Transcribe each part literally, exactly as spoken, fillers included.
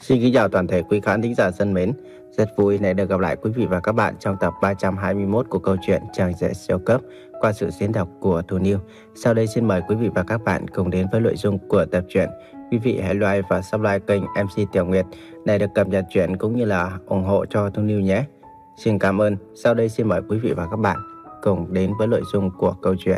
Xin kính chào toàn thể quý khán thính giả thân mến. Rất vui lại được gặp lại quý vị và các bạn trong tập ba trăm hai mươi mốt của câu chuyện Chàng rể siêu cấp qua sự diễn đọc của Thu Niu. Sau đây xin mời quý vị và các bạn cùng đến với nội dung của tập truyện. Quý vị hãy like và subscribe kênh em xê Tiểu Nguyệt để được cập nhật truyện cũng như là ủng hộ cho Thu Niu nhé. Xin cảm ơn. Sau đây xin mời quý vị và các bạn cùng đến với nội dung của câu chuyện.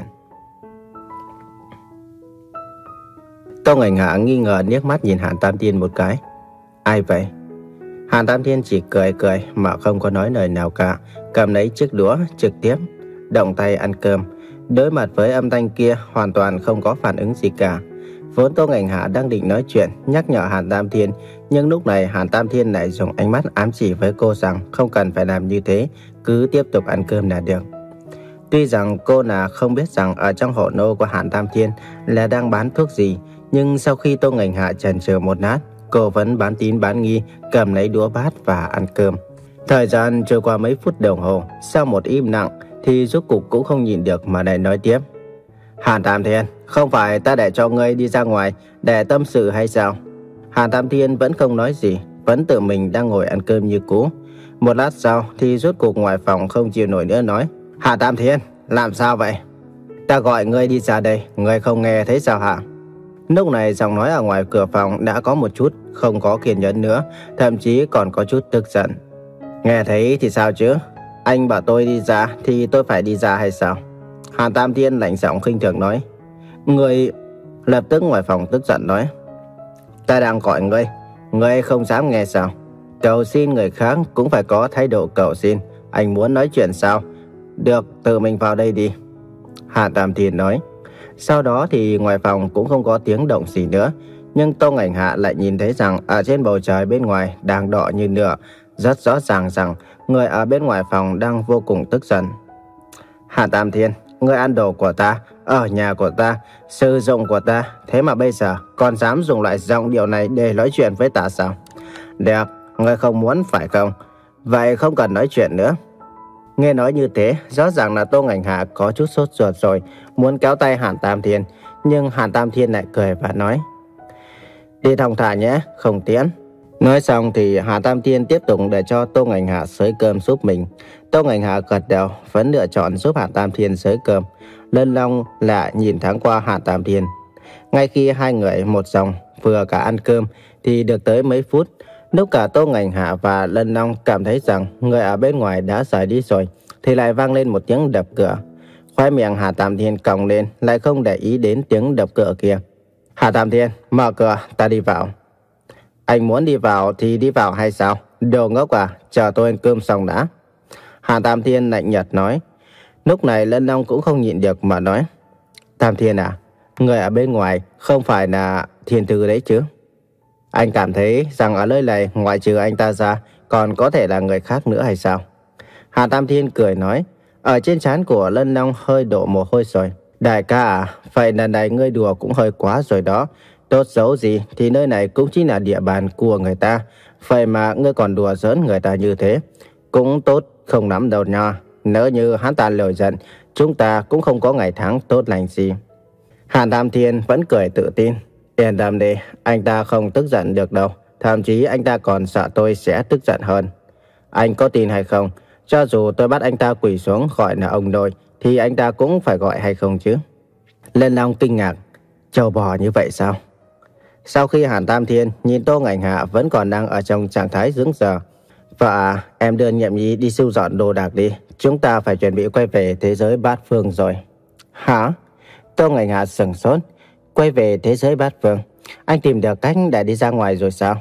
Tô Ngành Hạ nghi ngờ liếc mắt nhìn Hàn Tam Thiên một cái. Ai vậy? Hàn Tam Thiên chỉ cười cười mà không có nói lời nào cả, cầm lấy chiếc đũa trực tiếp động tay ăn cơm. Đối mặt với âm thanh kia hoàn toàn không có phản ứng gì cả. Vốn Tô Ngành Hạ đang định nói chuyện nhắc nhở Hàn Tam Thiên, nhưng lúc này Hàn Tam Thiên lại dùng ánh mắt ám chỉ với cô rằng không cần phải làm như thế, cứ tiếp tục ăn cơm là được. Tuy rằng cô là không biết rằng ở trong hộ nô của Hàn Tam Thiên là đang bán thuốc gì, nhưng sau khi Tô Ngành Hạ chần chừ một lát, cô vẫn bán tín bán nghi cầm lấy đũa bát và ăn cơm. Thời gian trôi qua mấy phút đồng hồ, sau một im lặng thì rốt cục cũng không nhịn được mà lại nói tiếp. Hàn Tam Thiên, không phải ta để cho ngươi đi ra ngoài để tâm sự hay sao? Hàn Tam Thiên vẫn không nói gì, vẫn tự mình đang ngồi ăn cơm như cũ. Một lát sau thì rốt cục ngoài phòng không chịu nổi nữa nói. Hàn Tam Thiên, làm sao vậy? Ta gọi ngươi đi ra đây, ngươi không nghe thấy sao hả? Lúc này giọng nói ở ngoài cửa phòng đã có một chút không có kiên nhẫn nữa, thậm chí còn có chút tức giận. Nghe thấy thì sao chứ? Anh bảo tôi đi ra thì tôi phải đi ra hay sao? Hàn Tam Thiên lạnh giọng khinh thường nói. Người... Lập tức ngoài phòng tức giận nói. Ta đang gọi ngươi, ngươi không dám nghe sao? Cầu xin người khác cũng phải có thái độ cầu xin. Anh muốn nói chuyện sao? Được, tự mình vào đây đi. Hàn Tam Thiên nói. Sau đó thì ngoài phòng cũng không có tiếng động gì nữa. Nhưng Tô Ngành Hạ lại nhìn thấy rằng ở trên bầu trời bên ngoài đang đỏ như lửa. Rất rõ ràng rằng người ở bên ngoài phòng đang vô cùng tức giận. Hàn Tam Thiên, người ăn đồ của ta, ở nhà của ta, sử dụng của ta, thế mà bây giờ còn dám dùng loại giọng điệu này để nói chuyện với ta sao? Được, người không muốn phải không? Vậy không cần nói chuyện nữa. Nghe nói như thế, rõ ràng là Tô Ngành Hạ có chút sốt ruột rồi, muốn kéo tay Hàn Tam Thiên, nhưng Hàn Tam Thiên lại cười và nói. Đi thong thả nhé, không tiễn. Nói xong thì Hàn Tam Thiên tiếp tục để cho Tô Ngành Hạ xới cơm giúp mình. Tô Ngành Hạ gật đầu, vẫn lựa chọn giúp Hàn Tam Thiên xới cơm. Lân Long lại nhìn thoáng qua Hàn Tam Thiên. Ngay khi hai người một dòng vừa cả ăn cơm thì được tới mấy phút. Lúc cả Tô Ngành Hạ và Lân Long cảm thấy rằng người ở bên ngoài đã rời đi rồi, thì lại vang lên một tiếng đập cửa. Khóe miệng Hàn Tam Thiên cong lên, lại không để ý đến tiếng đập cửa kia. Hàn Tam Thiên, mở cửa, ta đi vào. Anh muốn đi vào thì đi vào hay sao? Đồ ngốc à, chờ tôi ăn cơm xong đã. Hàn Tam Thiên lạnh nhạt nói. Lúc này Lân Long cũng không nhịn được mà nói. Tam Thiên à, người ở bên ngoài không phải là Thiên Thư đấy chứ? Anh cảm thấy rằng ở nơi này ngoại trừ anh ta ra còn có thể là người khác nữa hay sao? Hàn Tam Thiên cười nói. Ở trên trán của Lân Long hơi đổ mồ hôi rồi. Đại ca à, vậy lần này ngươi đùa cũng hơi quá rồi đó. Tốt xấu gì thì nơi này cũng chính là địa bàn của người ta. Vậy mà ngươi còn đùa giỡn người ta như thế, cũng tốt không lắm đâu nha. Nếu như hắn ta lừa giận, chúng ta cũng không có ngày tháng tốt lành gì. Hàn Tam Thiên vẫn cười tự tin. Yên tâm đi, anh ta không tức giận được đâu. Thậm chí anh ta còn sợ tôi sẽ tức giận hơn. Anh có tin hay không? Cho dù tôi bắt anh ta quỳ xuống gọi là ông nội, thì anh ta cũng phải gọi hay không chứ? Lân Long kinh ngạc. Trâu bò như vậy sao? Sau khi Hàn Tam Thiên nhìn Tô Ngành Hạ vẫn còn đang ở trong trạng thái dững dờ. Vợ à, em đưa Nhiệm Nhi đi sưu dọn đồ đạc đi. Chúng ta phải chuẩn bị quay về thế giới bát phương rồi. Hả? Tô Ngành Hạ sửng sốt. Quay về thế giới bát phương? Anh tìm được cách để đi ra ngoài rồi sao?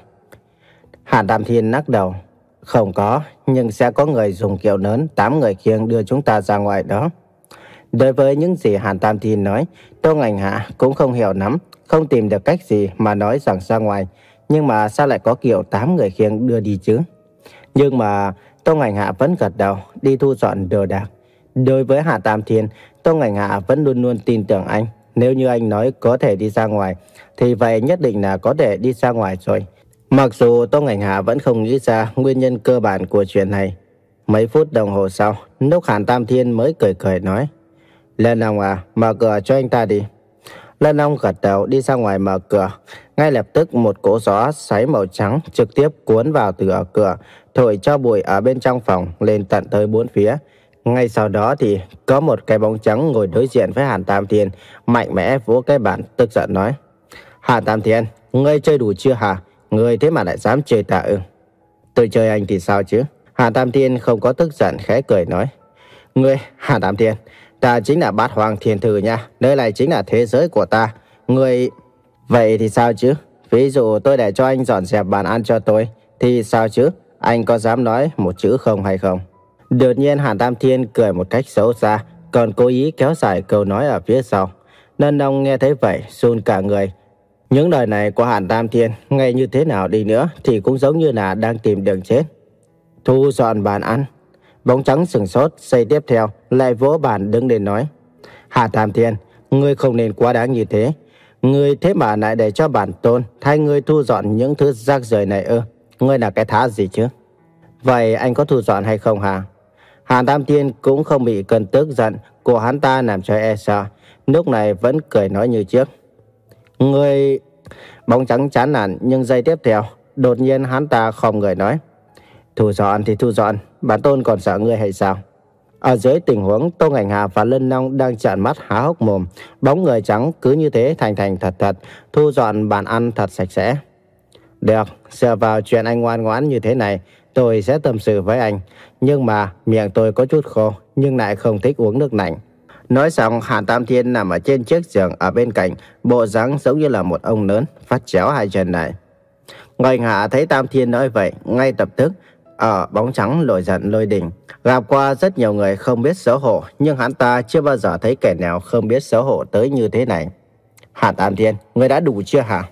Hàn Tam Thiên lắc đầu. Không có, nhưng sẽ có người dùng kiệu lớn tám người khiêng đưa chúng ta ra ngoài đó. Đối với những gì Hàn Tam Thiên nói, Tô Ngành Hạ cũng không hiểu lắm, không tìm được cách gì mà nói rằng ra ngoài. Nhưng mà sao lại có kiệu tám người khiêng đưa đi chứ? Nhưng mà Tô Ngành Hạ vẫn gật đầu, đi thu dọn đồ đạc. Đối với Hàn Tam Thiên, Tô Ngành Hạ vẫn luôn luôn tin tưởng anh. Nếu như anh nói có thể đi ra ngoài, thì vậy nhất định là có thể đi ra ngoài rồi. Mặc dù Tô Ngành Hạ vẫn không nghĩ ra nguyên nhân cơ bản của chuyện này. Mấy phút đồng hồ sau, lúc Hàn Tam Thiên mới cười cười nói. Lân Long à, mở cửa cho anh ta đi. Lân Long gật đầu đi ra ngoài mở cửa. Ngay lập tức một cỗ gió xoáy màu trắng trực tiếp cuốn vào từ ở cửa, thổi cho bụi ở bên trong phòng lên tận tới bốn phía. Ngay sau đó thì có một cái bóng trắng ngồi đối diện với Hàn Tam Thiên, mạnh mẽ vỗ cái bàn tức giận nói: Hàn Tam Thiên, ngươi chơi đủ chưa hả? Ngươi thế mà lại dám chơi ta ư? Tôi chơi anh thì sao chứ? Hàn Tam Thiên không có tức giận, khẽ cười nói: Ngươi, Hàn Tam Thiên, ta chính là Bát Hoàng Thiên Thư nha, nơi này chính là thế giới của ta. Ngươi... Vậy thì sao chứ? Ví dụ tôi để cho anh dọn dẹp bàn ăn cho tôi, thì sao chứ? Anh có dám nói một chữ không hay không? Đột nhiên Hàn Tam Thiên cười một cách xấu xa, còn cố ý kéo dài câu nói ở phía sau. Lân Long nghe thấy vậy, run cả người. Những lời này của Hàn Tam Thiên, ngay như thế nào đi nữa, thì cũng giống như là đang tìm đường chết. Thu dọn bàn ăn. Bóng trắng sừng sốt, giây tiếp theo lại vỗ bàn đứng lên nói: Hàn Tam Thiên, ngươi không nên quá đáng như thế. Ngươi thế mà lại để cho bản tôn thay ngươi thu dọn những thứ rác rưởi này ư? Ngươi là cái thá gì chứ? Vậy anh có thu dọn hay không hả? Hàn Tam Thiên cũng không bị cơn tức giận của hắn ta làm cho e sợ, lúc này vẫn cười nói như trước: Ngươi... Bóng trắng chán nản, nhưng giây tiếp theo đột nhiên hắn ta không người nói: Thu dọn thì thu dọn, bản tôn còn sợ ngươi hay sao? Ở dưới tình huống Tô Ngạnh Hà và Lân Long đang trợn mắt há hốc mồm, bóng người trắng cứ như thế thành thành thật thật thu dọn bàn ăn thật sạch sẽ. Được, dựa vào chuyện anh ngoan ngoãn như thế này, tôi sẽ tâm sự với anh. Nhưng mà miệng tôi có chút khô, nhưng lại không thích uống nước lạnh. Nói xong, Hàn Tam Thiên nằm ở trên chiếc giường ở bên cạnh, bộ dáng giống như là một ông lớn, phát chéo hai chân lại. Ngạnh Hà thấy Tam Thiên nói vậy, ngay lập tức ở bóng trắng nổi giận lôi đình. Gặp qua rất nhiều người không biết xấu hổ, nhưng hắn ta chưa bao giờ thấy kẻ nào không biết xấu hổ tới như thế này. Hàn Tam Thiên, ngươi đã đủ chưa hả?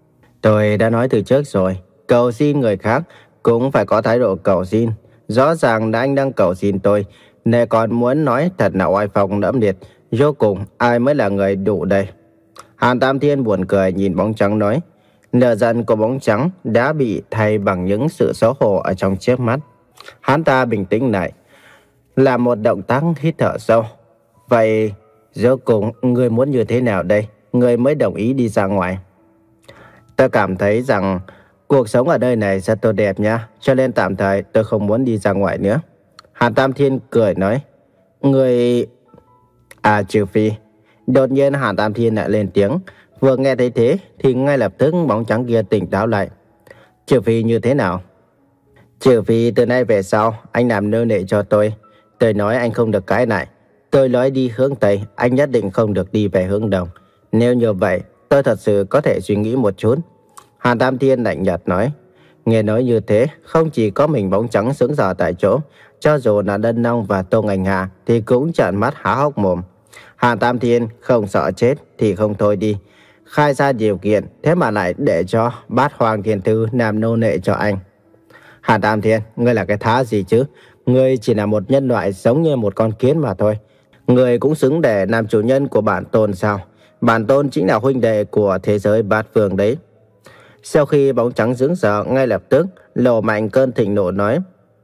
Tôi đã nói từ trước rồi, cầu xin người khác cũng phải có thái độ cầu xin. Rõ ràng là anh đang cầu xin tôi, nên còn muốn nói thật là oai phong lẫm liệt. Vô cùng, ai mới là người đủ đây? Hàn Tam Thiên buồn cười nhìn bóng trắng nói. Lửa giận của bóng trắng đã bị thay bằng những sự xấu hổ ở trong chớp mắt. Hắn ta bình tĩnh lại, làm một động tác hít thở sâu. Vậy, rốt cùng, người muốn như thế nào đây? Người mới đồng ý đi ra ngoài. Tôi cảm thấy rằng cuộc sống ở nơi này rất tốt đẹp nha, cho nên tạm thời tôi không muốn đi ra ngoài nữa. Hàn Tam Thiên cười nói. Người... À trừ phi... Đột nhiên Hàn Tam Thiên lại lên tiếng. Vừa nghe thấy thế thì ngay lập tức bóng trắng kia tỉnh táo lại. Trừ phi như thế nào? Trừ phi từ nay về sau anh làm nô lệ cho tôi. Tôi nói anh không được cãi lại. Tôi nói đi hướng Tây, anh nhất định không được đi về hướng Đông. Nếu như vậy, tôi thật sự có thể suy nghĩ một chút. Hàn Tam Thiên lạnh nhạt nói. Nghe nói như thế, không chỉ có mình bóng trắng sững sờ tại chỗ, cho dù là Lân Long và Tô Ngạnh Hà thì cũng trợn mắt há hốc mồm. Hàn Tam Thiên không sợ chết thì không thôi đi. Khai ra điều kiện, thế mà lại để cho Bát Hoàng Thiên Thư làm nô lệ cho anh. Hàn Tam Thiên, ngươi là cái thá gì chứ? Ngươi chỉ là một nhân loại giống như một con kiến mà thôi. Ngươi cũng xứng để làm chủ nhân của bản tôn sao? Bản tôn chính là huynh đệ của thế giới bát phương đấy. Sau khi bóng trắng sững sờ, ngay lập tức lộ mạnh cơn thịnh nộ nói.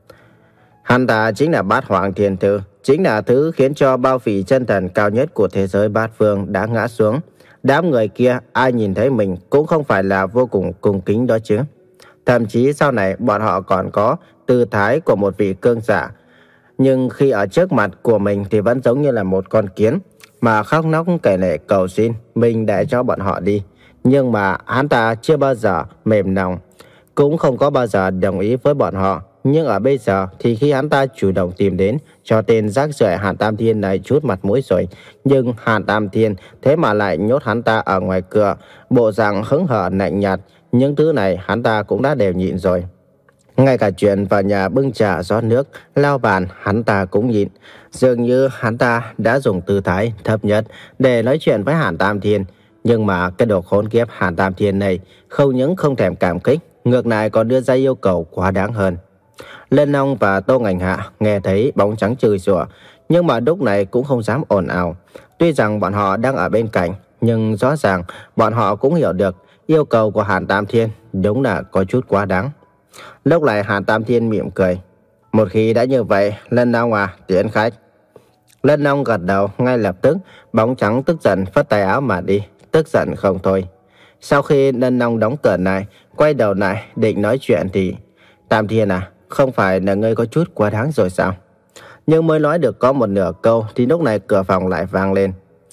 Hắn ta chính là Bát Hoàng Thiên Thư, chính là thứ khiến cho bao phỉ chân thần cao nhất của thế giới bát phương đã ngã xuống. Đám người kia ai nhìn thấy mình cũng không phải là vô cùng cung kính đó chứ. Thậm chí sau này bọn họ còn có tư thái của một vị cương giả. Nhưng khi ở trước mặt của mình thì vẫn giống như là một con kiến, mà khóc nóc kể lể cầu xin mình để cho bọn họ đi. Nhưng mà hắn ta chưa bao giờ mềm lòng, cũng không có bao giờ đồng ý với bọn họ. Nhưng ở bây giờ thì khi hắn ta chủ động tìm đến cho tên rác rưởi Hàn Tam Thiên này chút mặt mũi rồi, nhưng Hàn Tam Thiên thế mà lại nhốt hắn ta ở ngoài cửa, bộ dạng hững hờ lạnh nhạt. Những thứ này hắn ta cũng đã đều nhịn rồi. Ngay cả chuyện vào nhà bưng trà rót nước, lau bàn hắn ta cũng nhịn. Dường như hắn ta đã dùng tư thái thấp nhất để nói chuyện với Hàn Tam Thiên. Nhưng mà cái đồ khốn kiếp Hàn Tam Thiên này không những không thèm cảm kích, ngược lại còn đưa ra yêu cầu quá đáng hơn. Lân Long và Tô Ngạnh Hạ nghe thấy bóng trắng chửi rủa, nhưng mà lúc này cũng không dám ồn ào. Tuy rằng bọn họ đang ở bên cạnh, nhưng rõ ràng bọn họ cũng hiểu được yêu cầu của Hàn Tam Thiên đúng là có chút quá đáng. Lúc này Hàn Tam Thiên mỉm cười. Một khi đã như vậy, Lân Long à, tiễn khách. Lân Long gật đầu, ngay lập tức bóng trắng tức giận phất tay áo mà đi. tức giận không thôi. Sau khi Lân Long đóng cửa lại, quay đầu lại định nói chuyện thì: Tam Thiên à, không phải là ngươi có chút quá đáng rồi sao? Nhưng mới nói được có một nửa câu thì lúc này cửa phòng lại vang lên.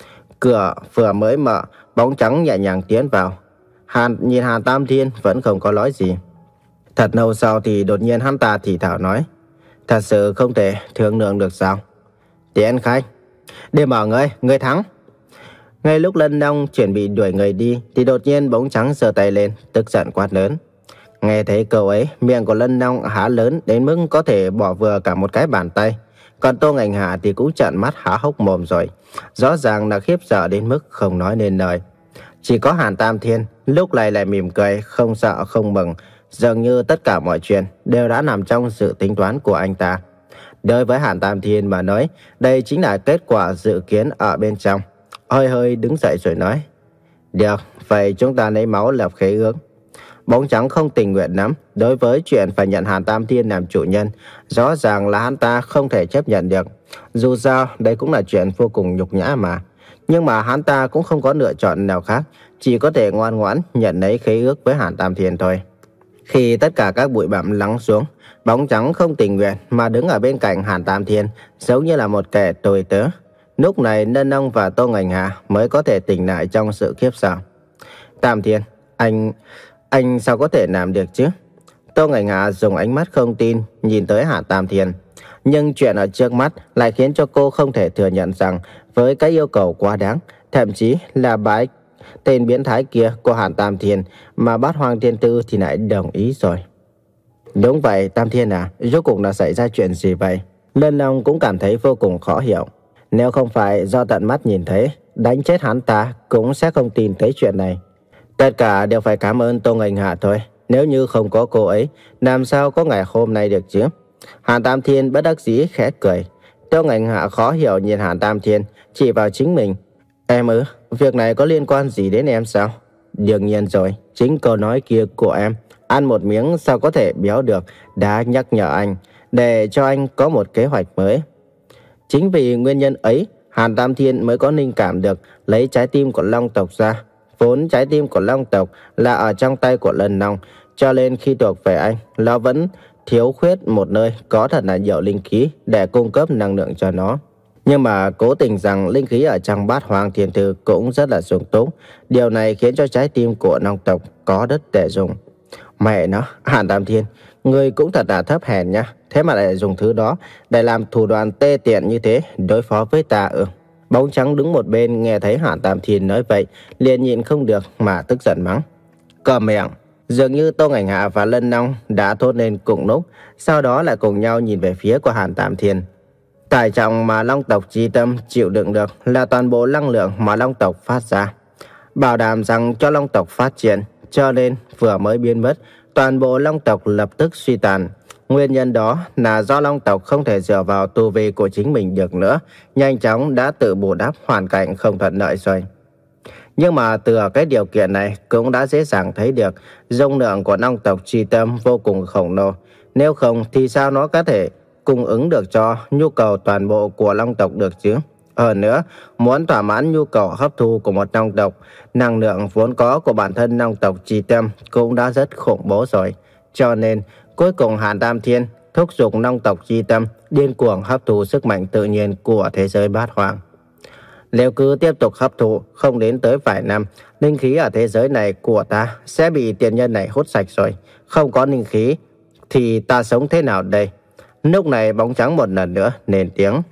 Cửa vừa mới mở, bóng trắng nhẹ nhàng tiến vào. Hàn nhìn Hàn Tam Thiên vẫn không có nói gì. Thật lâu sau thì đột nhiên hắn ta thì thào nói: Thật sự không thể thương lượng được sao? Tiến khách, đi mở ngươi, ngươi thắng. Ngay lúc Lân Long chuẩn bị đuổi người đi thì đột nhiên bóng trắng giơ tay lên, tức giận quát lớn. Nghe thấy câu ấy, miệng của Lân Long há lớn đến mức có thể bỏ vừa cả một cái bàn tay. Còn Tô Ngạnh Hạ thì cũng trợn mắt há hốc mồm rồi. Rõ ràng là khiếp sợ đến mức không nói nên lời. Chỉ có Hàn Tam Thiên lúc này lại mỉm cười, không sợ không mừng. Dường như tất cả mọi chuyện đều đã nằm trong sự tính toán của anh ta. Đối với Hàn Tam Thiên mà nói, đây chính là kết quả dự kiến ở bên trong. Hơi hơi đứng dậy rồi nói: Được, vậy chúng ta lấy máu lập khế ước. Bóng trắng không tình nguyện lắm đối với chuyện phải nhận Hàn Tam Thiên làm chủ nhân. Rõ ràng là hắn ta không thể chấp nhận được. Dù sao, đây cũng là chuyện vô cùng nhục nhã mà. Nhưng mà hắn ta cũng không có lựa chọn nào khác, chỉ có thể ngoan ngoãn nhận lấy khế ước với Hàn Tam Thiên thôi. Khi tất cả các bụi bặm lắng xuống, bóng trắng không tình nguyện mà đứng ở bên cạnh Hàn Tam Thiên, giống như là một kẻ tồi tớ. Lúc này Lân Long và Tô Ngạnh Hạ mới có thể tỉnh lại trong sự khiếp sợ. Tam Thiên, anh... anh sao có thể làm được chứ? Tô Ngạnh Hạ dùng ánh mắt không tin nhìn tới Hàn Tam Thiên. Nhưng chuyện ở trước mắt lại khiến cho cô không thể thừa nhận rằng với cái yêu cầu quá đáng, thậm chí là bái tên biến thái kia của Hàn Tam Thiên mà Bát Hoang Thiên Tư thì lại đồng ý rồi. Đúng vậy, Tam Thiên à, rốt cuộc là xảy ra chuyện gì vậy? Lân Long cũng cảm thấy vô cùng khó hiểu. Nếu không phải do tận mắt nhìn thấy, đánh chết hắn ta cũng sẽ không tin tới chuyện này. Tất cả đều phải cảm ơn Tô Ngạnh Hạ thôi. Nếu như không có cô ấy, làm sao có ngày hôm nay được chứ? Hàn Tam Thiên bất đắc dĩ khẽ cười. Tô Ngạnh Hạ khó hiểu nhìn Hàn Tam Thiên, chỉ vào chính mình. Em ư, việc này có liên quan gì đến em sao? Đương nhiên rồi, chính câu nói kia của em, ăn một miếng sao có thể béo được, đã nhắc nhở anh, để cho anh có một kế hoạch mới. Chính vì nguyên nhân ấy, Hàn Tam Thiên mới có linh cảm được lấy trái tim của Long tộc ra. Vốn trái tim của Long tộc là ở trong tay của Lân Long, cho nên khi thuộc về anh, nó vẫn thiếu khuyết một nơi có thật là nhiều linh khí để cung cấp năng lượng cho nó. Nhưng mà cố tình rằng linh khí ở trong Bát Hoang Thiên Thư cũng rất là sung túc. Điều này khiến cho trái tim của Long tộc có đất để dùng. Mẹ nó, Hàn Tam Thiên, ngươi cũng thật là thấp hèn nhá. Thế mà lại dùng thứ đó để làm thủ đoạn tê tiện như thế đối phó với ta ư? Bóng trắng đứng một bên nghe thấy Hàn Tam Thiên nói vậy, liền nhịn không được mà tức giận mắng. Câm miệng! Dường như Tô Ngạnh Hạ và Lân Long đã thốt lên cùng lúc, sau đó lại cùng nhau nhìn về phía của Hàn Tam Thiên. Tải trọng mà Long tộc chi tâm chịu đựng được là toàn bộ năng lượng mà Long tộc phát ra, bảo đảm rằng cho Long tộc phát triển, cho nên vừa mới biến mất, toàn bộ Long tộc lập tức suy tàn. Nguyên nhân đó là do Long tộc không thể dựa vào tu vi của chính mình được nữa, nhanh chóng đã tự bù đắp hoàn cảnh không thuận lợi rồi. Nhưng mà từ cái điều kiện này cũng đã dễ dàng thấy được dung lượng của Long tộc chi tâm vô cùng khổng lồ. Nếu không thì sao nó có thể cung ứng được cho nhu cầu toàn bộ của Long tộc được chứ? Hơn nữa, muốn thỏa mãn nhu cầu hấp thu của một Long tộc, năng lượng vốn có của bản thân Long tộc chi tâm cũng đã rất khủng bố rồi. Cho nên, cuối cùng Hàn Tam Thiên thúc giục Long tộc chi tâm điên cuồng hấp thu sức mạnh tự nhiên của thế giới Bát Hoang. Nếu cứ tiếp tục hấp thụ, không đến tới vài năm, linh khí ở thế giới này của ta sẽ bị tiền nhân này hút sạch rồi. Không có linh khí thì ta sống thế nào đây? Lúc này bóng trắng một lần nữa lên tiếng.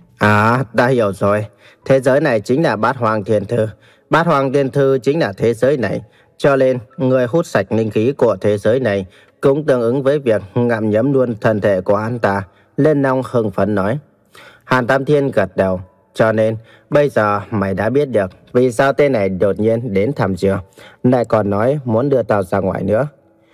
À, ta hiểu rồi. Thế giới này chính là Bát Hoang Thiên Thư. Bát Hoang Thiên Thư chính là thế giới này. Cho nên, người hút sạch linh khí của thế giới này cũng tương ứng với việc ngậm nhấm luôn thân thể của hắn ta. Lân Long hưng phấn nói. Hàn Tam Thiên gật đầu. Cho nên, bây giờ mày đã biết được vì sao tên này đột nhiên đến thăm chưa? Lại còn nói muốn đưa tao ra ngoài nữa.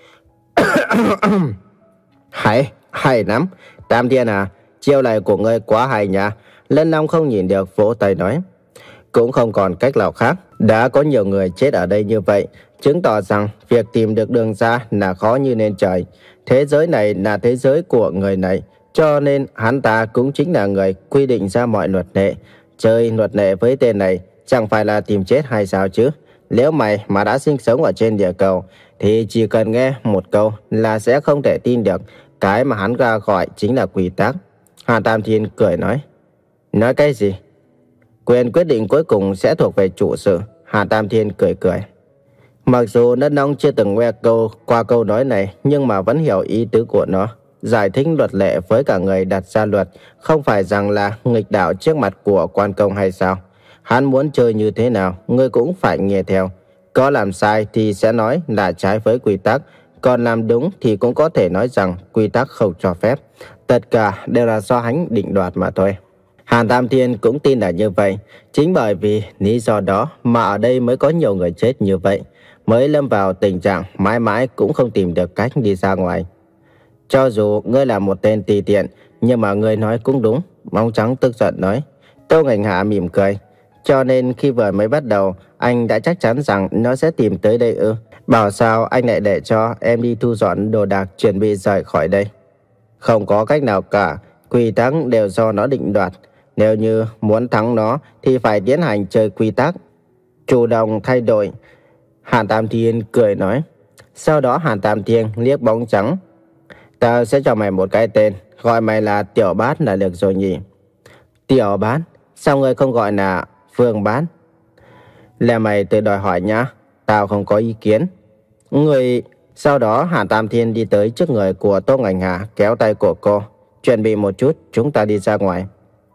Hay, hay lắm. Tam Thiên à, chiêu này của ngươi quá hay nha. Lân Long không nhìn được vỗ tay nói. Cũng không còn cách nào khác. Đã có nhiều người chết ở đây như vậy, chứng tỏ rằng việc tìm được đường ra là khó như lên trời. Thế giới này là thế giới của người này, cho nên hắn ta cũng chính là người quy định ra mọi luật lệ. Chơi luật lệ với tên này chẳng phải là tìm chết hay sao chứ? Nếu mày mà đã sinh sống ở trên địa cầu thì chỉ cần nghe một câu là sẽ không thể tin được cái mà hắn ra gọi chính là quy tắc. Hàn Tam Thiên cười nói. Nói cái gì? Quyền quyết định cuối cùng sẽ thuộc về chủ sự. Hàn Tam Thiên cười cười. Mặc dù Đất Nông chưa từng nghe câu qua câu nói này, nhưng mà vẫn hiểu ý tứ của nó. Giải thích luật lệ với cả người đặt ra luật không phải rằng là nghịch đạo trước mặt của quan công hay sao? Hắn muốn chơi như thế nào, ngươi cũng phải nghe theo. Có làm sai thì sẽ nói là trái với quy tắc, còn làm đúng thì cũng có thể nói rằng quy tắc không cho phép. Tất cả đều là do hắn định đoạt mà thôi. Hàn Tam Thiên cũng tin là như vậy. Chính bởi vì lý do đó mà ở đây mới có nhiều người chết như vậy, mới lâm vào tình trạng mãi mãi cũng không tìm được cách đi ra ngoài. Cho dù ngươi là một tên tùy tiện, nhưng mà ngươi nói cũng đúng. Bóng trắng tức giận nói. Tô Ngành Hạ mỉm cười. Cho nên khi vừa mới bắt đầu, anh đã chắc chắn rằng nó sẽ tìm tới đây ư? Bảo sao anh lại để cho em đi thu dọn đồ đạc chuẩn bị rời khỏi đây? Không có cách nào cả, quy tắc đều do nó định đoạt. Nếu như muốn thắng nó thì phải tiến hành chơi quy tắc, chủ động thay đổi. Hàn Tam Thiên cười nói. Sau đó Hàn Tam Thiên liếc bóng trắng. Ta sẽ cho mày một cái tên, gọi mày là Tiểu Bát là được rồi nhỉ? Tiểu Bát? Sao ngươi không gọi là Phương Bát? Là mày tự đòi hỏi nhá, tao không có ý kiến. Người... Sau đó Hàn Tam Thiên đi tới trước người của Tô Ngành Hạ, kéo tay của cô. Chuẩn bị một chút, chúng ta đi ra ngoài.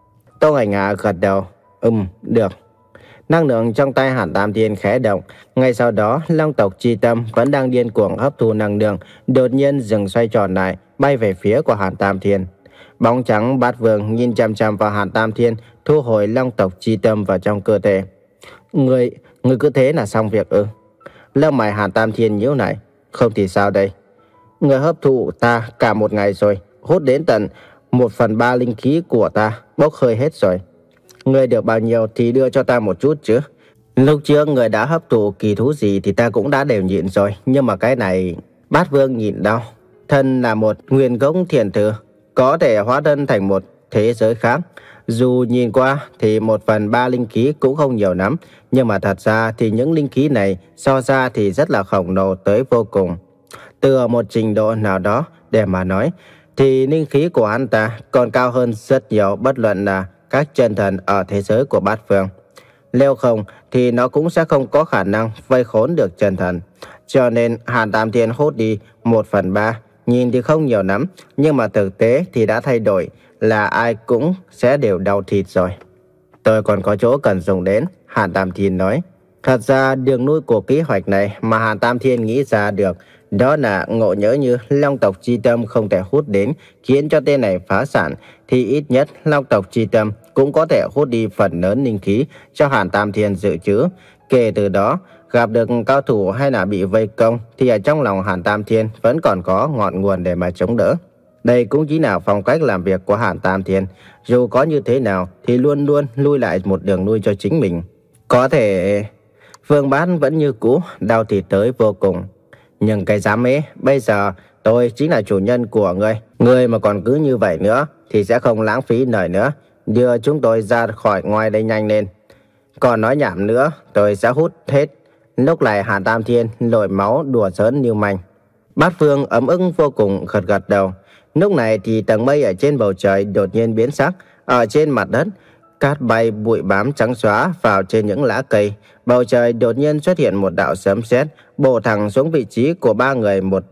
Tô Ngành Hạ gật đầu. Ừm, được. Năng lượng trong tay Hàn Tam Thiên khẽ động. Ngay sau đó, Long tộc Chi Tâm vẫn đang điên cuồng hấp thu năng lượng, đột nhiên dừng xoay tròn lại, bay về phía của Hàn Tam Thiên. Bóng trắng Bát Vương nhìn chằm chằm vào Hàn Tam Thiên, thu hồi Long tộc Chi Tâm vào trong cơ thể. Người, người cứ thế là xong việc ư? Lông mày Hàn Tam Thiên nhíu lại. Không thì sao đây? Người hấp thụ ta cả một ngày rồi, hút đến tận một phần ba linh khí của ta, bốc hơi hết rồi. Người được bao nhiêu thì đưa cho ta một chút chứ. Lúc trước người đã hấp thụ kỳ thú gì thì ta cũng đã đều nhịn rồi. Nhưng mà cái này... Bát Vương nhịn đau. Thân là một nguyên gốc thiền thừa, có thể hóa thân thành một thế giới khác. Dù nhìn qua thì một phần ba linh khí cũng không nhiều lắm, nhưng mà thật ra thì những linh khí này so ra thì rất là khổng lồ tới vô cùng. Từ một trình độ nào đó để mà nói thì linh khí của hắn ta còn cao hơn rất nhiều, bất luận là các chân thần ở thế giới của Bát Phương. Nếu không thì nó cũng sẽ không có khả năng vây khốn được chân thần. Cho nên Hàn Tam Thiên hút đi một phần ba. Nhìn thì không nhiều lắm, nhưng mà thực tế thì đã thay đổi, là ai cũng sẽ đều đau thịt rồi. Tôi còn có chỗ cần dùng đến, Hàn Tam Thiên nói. Thật ra đường lui của kế hoạch này mà Hàn Tam Thiên nghĩ ra được, đó là ngộ nhỡ như Long tộc Chi Tâm không thể hút đến, khiến cho tên này phá sản, thì ít nhất Long tộc Chi Tâm cũng có thể hút đi phần lớn linh khí cho Hàn Tam Thiên dự trữ. Kể từ đó, gặp được cao thủ hay là bị vây công thì ở trong lòng Hàn Tam Thiên vẫn còn có ngọn nguồn để mà chống đỡ. Đây cũng chính là phong cách làm việc của Hàn Tam Thiên. Dù có như thế nào thì luôn luôn lui lại một đường lui cho chính mình. Có thể Phương Bát vẫn như cũ, đau thịt tới vô cùng. Nhưng cái dám ấy, bây giờ tôi chính là chủ nhân của ngươi. Ngươi mà còn cứ như vậy nữa thì sẽ không lãng phí lời nữa. Đưa chúng tôi ra khỏi ngoài đây nhanh lên. Còn nói nhảm nữa, tôi sẽ hút hết. Lúc này Hàn Tam Thiên nổi máu đùa giỡn Lưu Manh. Bát Phương ấm ức vô cùng, gật gật đầu. Lúc này thì tầng mây ở trên bầu trời đột nhiên biến sắc. Ở trên mặt đất, cát bay bụi bám trắng xóa vào trên những lá cây. Bầu trời đột nhiên xuất hiện một đạo sấm sét, bổ thẳng xuống vị trí của ba người một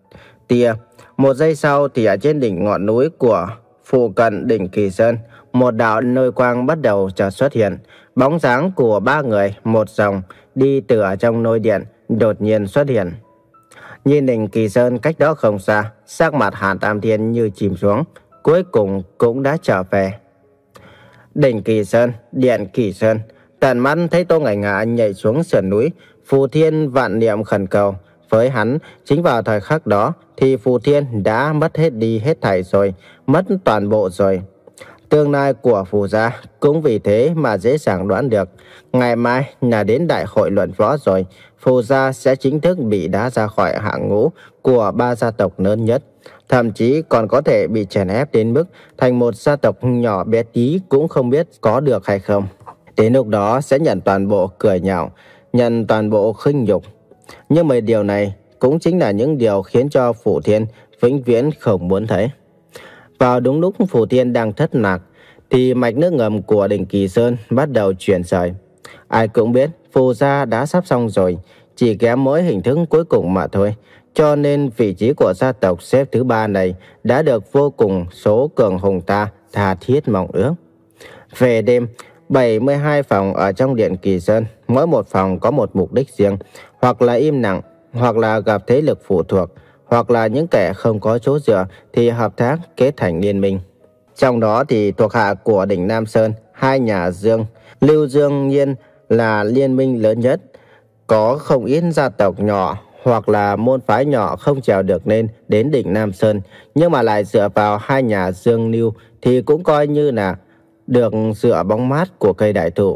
tia. Một giây sau thì ở trên đỉnh ngọn núi của phụ cận đỉnh Kỳ Sơn, một đạo lôi quang bắt đầu chợt xuất hiện. Bóng dáng của ba người một dòng đi từ ở trong lôi điện đột nhiên xuất hiện. Nhìn đỉnh Kỳ Sơn cách đó không xa, sắc mặt Hàn Tam Thiên như chìm xuống, cuối cùng cũng đã trở về. Đỉnh Kỳ Sơn, điện Kỳ Sơn, tận mắt thấy Tô Ngành Hạ nhảy xuống sườn núi, Phù Thiên vạn niệm khẩn cầu. Với hắn, chính vào thời khắc đó thì Phù Thiên đã mất hết đi hết thảy rồi, mất toàn bộ rồi. Tương lai của Phù gia cũng vì thế mà dễ dàng đoán được. Ngày mai là đến đại hội luận võ rồi, Phù gia sẽ chính thức bị đá ra khỏi hạng ngũ của ba gia tộc lớn nhất. Thậm chí còn có thể bị chèn ép đến mức thành một gia tộc nhỏ bé tí cũng không biết có được hay không. Đến lúc đó sẽ nhận toàn bộ cười nhạo. nhận toàn bộ khinh nhục. Nhưng mà điều này cũng chính là những điều khiến cho Phủ Thiên vĩnh viễn không muốn thấy. Vào đúng lúc Phủ Thiên đang thất lạc, thì mạch nước ngầm của đỉnh Kỳ Sơn bắt đầu chuyển rời. Ai cũng biết Phù gia đã sắp xong rồi, chỉ kém mỗi hình thức cuối cùng mà thôi. Cho nên vị trí của gia tộc xếp thứ ba này đã được vô cùng số cường hùng ta tha thiết mong ước. Về đêm, bảy mươi hai phòng ở trong điện Kỳ Sơn, mỗi một phòng có một mục đích riêng, hoặc là im lặng, hoặc là gặp thế lực phụ thuộc, hoặc là những kẻ không có chỗ dựa thì hợp tác kết thành liên minh. Trong đó thì thuộc hạ của đỉnh Nam Sơn, hai nhà Dương, Lưu Dương Nhiên là liên minh lớn nhất. Có không ít gia tộc nhỏ hoặc là môn phái nhỏ không trèo được lên đến đỉnh Nam Sơn, nhưng mà lại dựa vào hai nhà Dương Lưu thì cũng coi như là được dựa bóng mát của cây đại thụ.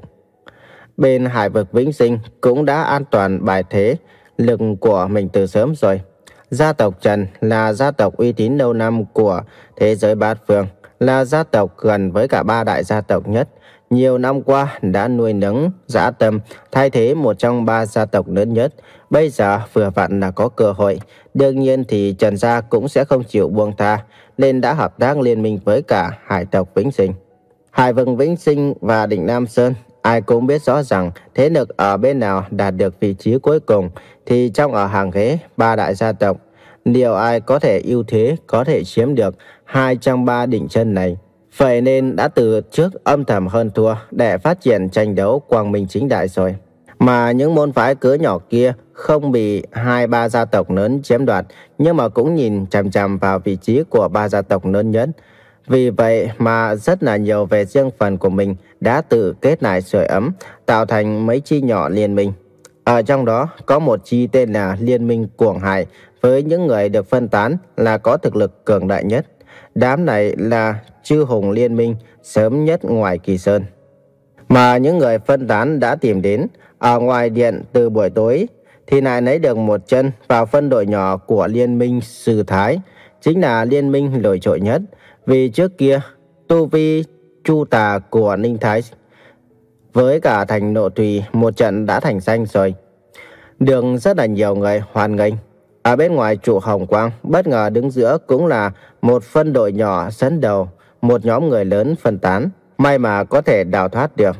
Bên Hải vực Vĩnh Sinh cũng đã an toàn bài thế lực của mình từ sớm rồi. Gia tộc Trần là gia tộc uy tín lâu năm của thế giới bát phương, là gia tộc gần với cả ba đại gia tộc nhất. Nhiều năm qua đã nuôi nấng dã tâm, thay thế một trong ba gia tộc lớn nhất. Bây giờ vừa vặn là có cơ hội. Đương nhiên thì Trần gia cũng sẽ không chịu buông tha, nên đã hợp tác liên minh với cả Hải tộc Vĩnh Sinh. Hải vực Vĩnh Sinh và đỉnh Nam Sơn, ai cũng biết rõ rằng thế lực ở bên nào đạt được vị trí cuối cùng thì trong ở hàng ghế ba đại gia tộc, liệu ai có thể ưu thế, có thể chiếm được hai trong ba đỉnh chân này. Vậy nên đã từ trước âm thầm hơn thua để phát triển tranh đấu quang minh chính đại rồi. Mà những môn phái cỡ nhỏ kia không bị hai ba gia tộc lớn chiếm đoạt, nhưng mà cũng nhìn chằm chằm vào vị trí của ba gia tộc lớn nhất. Vì vậy mà rất là nhiều về riêng phần của mình đã tự kết lại sưởi ấm, tạo thành mấy chi nhỏ liên minh. Ở trong đó có một chi tên là Liên minh Cuồng Hải, với những người được phân tán là có thực lực cường đại nhất. Đám này là chư hùng liên minh sớm nhất ngoài Kỳ Sơn. Mà những người phân tán đã tìm đến ở ngoài điện từ buổi tối thì lại lấy được một chân vào phân đội nhỏ của Liên minh Sư Thái, chính là liên minh nổi trội nhất. Vì trước kia tu vi chu tà của Ninh Thái với cả thành Nộ Thủy một trận đã thành danh rồi, được rất là nhiều người hoan nghênh. Ở bên ngoài trụ Hồng Quang bất ngờ đứng giữa cũng là một phân đội nhỏ dẫn đầu một nhóm người lớn phân tán, may mà có thể đào thoát được,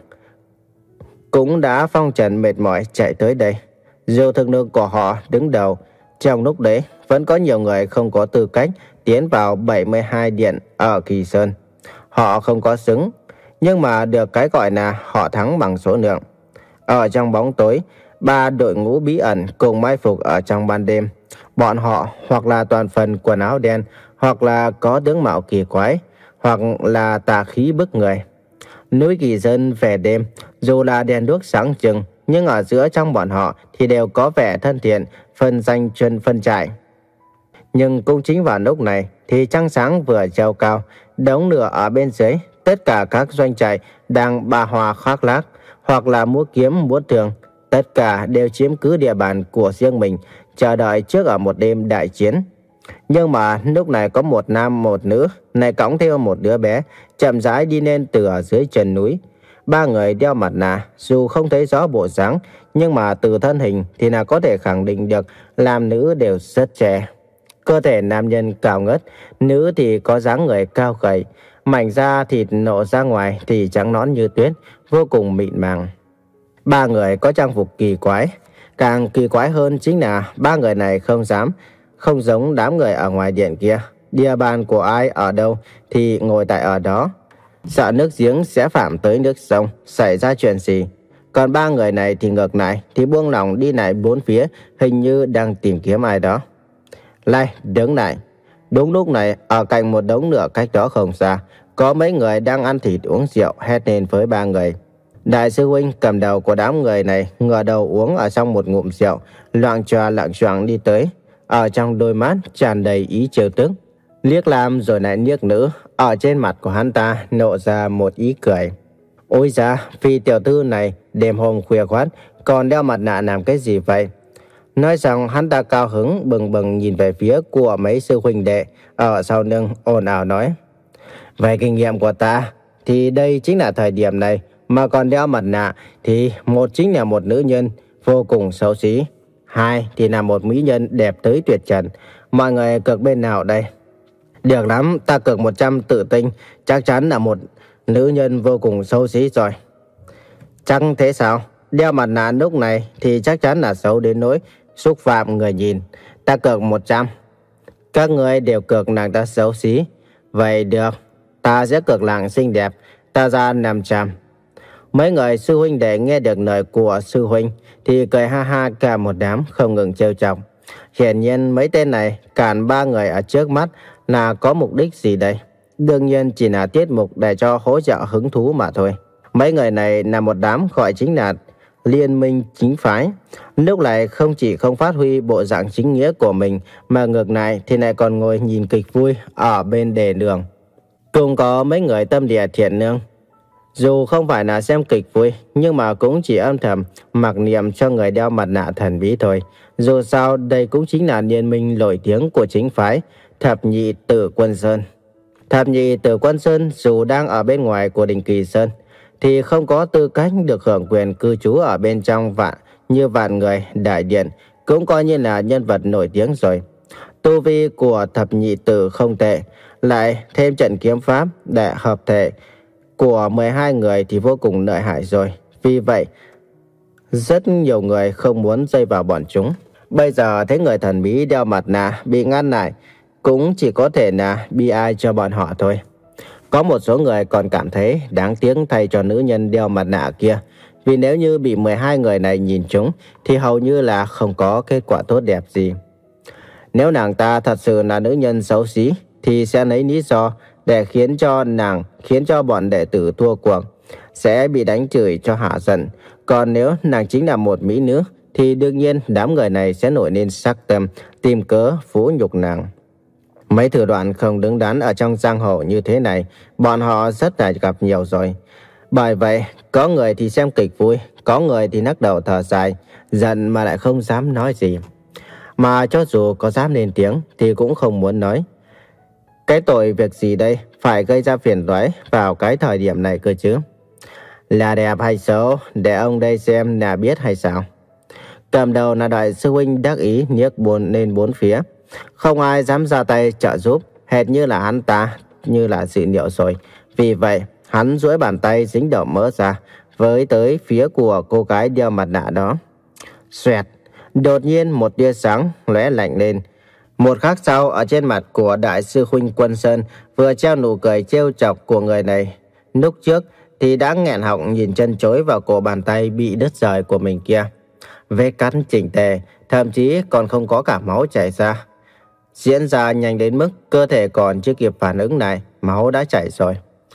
cũng đã phong trần mệt mỏi chạy tới đây. Dù thực lực của họ đứng đầu, trong lúc đấy vẫn có nhiều người không có tư cách tiến vào bảy mươi hai điện ở Kỳ Sơn. Họ không có xứng, nhưng mà được cái gọi là họ thắng bằng số lượng. Ở trong bóng tối, ba đội ngũ bí ẩn cùng mai phục ở trong ban đêm. Bọn họ hoặc là toàn phần quần áo đen, hoặc là có tướng mạo kỳ quái, hoặc là tà khí bức người. Núi Kỳ Sơn về đêm, dù là đèn đuốc sáng trưng, nhưng ở giữa trong bọn họ thì đều có vẻ thân thiện, phân danh chân phân trại. Nhưng cũng chính vào lúc này thì trăng sáng vừa treo cao, đống lửa ở bên dưới, tất cả các doanh trại đang ba hoa khoác lác, hoặc là múa kiếm múa thường, tất cả đều chiếm cứ địa bàn của riêng mình, chờ đợi trước ở một đêm đại chiến. Nhưng mà lúc này có một nam một nữ này cõng theo một đứa bé, chậm rãi đi lên từ ở dưới chân núi. Ba người đeo mặt nạ, dù không thấy rõ bộ dáng, nhưng mà từ thân hình thì là có thể khẳng định được nam nữ đều rất trẻ. Cơ thể nam nhân cao ngất, nữ thì có dáng người cao gầy, mảnh da thịt nộ ra ngoài thì trắng nõn như tuyết, vô cùng mịn màng. Ba người có trang phục kỳ quái, càng kỳ quái hơn chính là ba người này không dám, không giống đám người ở ngoài điện kia. Địa bàn của ai ở đâu thì ngồi tại ở đó, sợ nước giếng sẽ phạm tới nước sông, xảy ra chuyện gì. Còn ba người này thì ngược lại, thì buông lỏng đi lại bốn phía, hình như đang tìm kiếm ai đó. Lai, đứng lại. Đúng lúc này, ở cạnh một đống lửa cách đó không xa, có mấy người đang ăn thịt uống rượu, hét lên với ba người. Đại sư huynh cầm đầu của đám người này ngửa đầu uống ở trong một ngụm rượu, loạng choạng loạng choạng đi tới, ở trong đôi mắt tràn đầy ý trêu tức. Liếc nam rồi lại liếc nữ, ở trên mặt của hắn ta nộ ra một ý cười. Ôi da, phi tiểu thư này đêm hôm khuya khoắt còn đeo mặt nạ làm cái gì vậy? Nói xong hắn ta cao hứng bừng bừng nhìn về phía của mấy sư huynh đệ ở sau lưng, ồn ào nói: về kinh nghiệm của ta thì đây chính là thời điểm này mà còn đeo mặt nạ thì một chính là một nữ nhân, vô cùng xấu xí. Hai thì là một mỹ nhân đẹp tới tuyệt trần. Mọi người cược bên nào đây? Được lắm, ta cược một trăm tự tinh, chắc chắn là một nữ nhân vô cùng xấu xí rồi. Chắc thế sao? Đeo mặt nạ lúc này thì chắc chắn là xấu đến nỗi xúc phạm người nhìn. Ta cược một trăm. Các người đều cược nàng ta xấu xí. Vậy được, ta sẽ cược nàng xinh đẹp. Ta ra năm trăm. Mấy người sư huynh đệ nghe được lời của sư huynh thì cười ha ha cả một đám, không ngừng trêu chọc. Hiển nhiên mấy tên này cản ba người ở trước mắt là có mục đích gì đây? Đương nhiên chỉ là tiết mục để cho hỗ trợ hứng thú mà thôi. Mấy người này là một đám gọi chính là liên minh chính phái. Lúc này không chỉ không phát huy bộ dạng chính nghĩa của mình, mà ngược lại thì lại còn ngồi nhìn kịch vui ở bên đề đường. Cũng có mấy người tâm địa thiện lương, dù không phải là xem kịch vui, nhưng mà cũng chỉ âm thầm mặc niệm cho người đeo mặt nạ thần bí thôi. Dù sao đây cũng chính là liên minh nổi tiếng của chính phái Thập Nhị Tử Quân Sơn. Thập Nhị Tử Quân Sơn dù đang ở bên ngoài của Đình Kỳ Sơn thì không có tư cách được hưởng quyền cư trú ở bên trong vạn như vạn người đại điện, cũng coi như là nhân vật nổi tiếng rồi. Tu vi của Thập Nhị Tử không tệ, lại thêm trận kiếm pháp để hợp thể của mười hai người thì vô cùng lợi hại rồi. Vì vậy, rất nhiều người không muốn dây vào bọn chúng. Bây giờ thấy người thần bí đeo mặt nạ bị ngăn lại, cũng chỉ có thể là bi ai cho bọn họ thôi. Có một số người còn cảm thấy đáng tiếc thay cho nữ nhân đeo mặt nạ kia. Vì nếu như bị mười hai người này nhìn chúng thì hầu như là không có kết quả tốt đẹp gì. Nếu nàng ta thật sự là nữ nhân xấu xí thì sẽ lấy lý do để khiến cho nàng, khiến cho bọn đệ tử thua cuộc, sẽ bị đánh chửi cho hạ giận. Còn nếu nàng chính là một mỹ nữ thì đương nhiên đám người này sẽ nổi lên sắc tâm, tìm cớ phũ nhục nàng. Mấy thủ đoạn không đứng đắn ở trong giang hồ như thế này, bọn họ rất là gặp nhiều rồi. Bởi vậy, có người thì xem kịch vui, có người thì lắc đầu thở dài, giận mà lại không dám nói gì. Mà cho dù có dám lên tiếng thì cũng không muốn nói. Cái tội việc gì đây, phải gây ra phiền toái vào cái thời điểm này cơ chứ? Là đẹp hay xấu, để ông đây xem là biết hay sao? Cầm đầu là đại sư huynh đắc ý nhiếc buồn lên bốn phía. Không ai dám ra tay trợ giúp, hệt như là hắn ta, như là dự liệu rồi. Vì vậy, hắn duỗi bàn tay dính đậu mỡ ra, với tới phía của cô gái đeo mặt nạ đó. Xoẹt, đột nhiên một tia sáng lóe lạnh lên. Một khắc sau, ở trên mặt của đại sư huynh Quân Sơn vừa treo nụ cười trêu chọc của người này. Lúc trước thì đã nghẹn họng nhìn chân chối vào cổ bàn tay bị đứt rời của mình kia. Vết cắt chỉnh tề, thậm chí còn không có cả máu chảy ra. Diễn ra nhanh đến mức cơ thể còn chưa kịp phản ứng này, máu đã chảy rồi.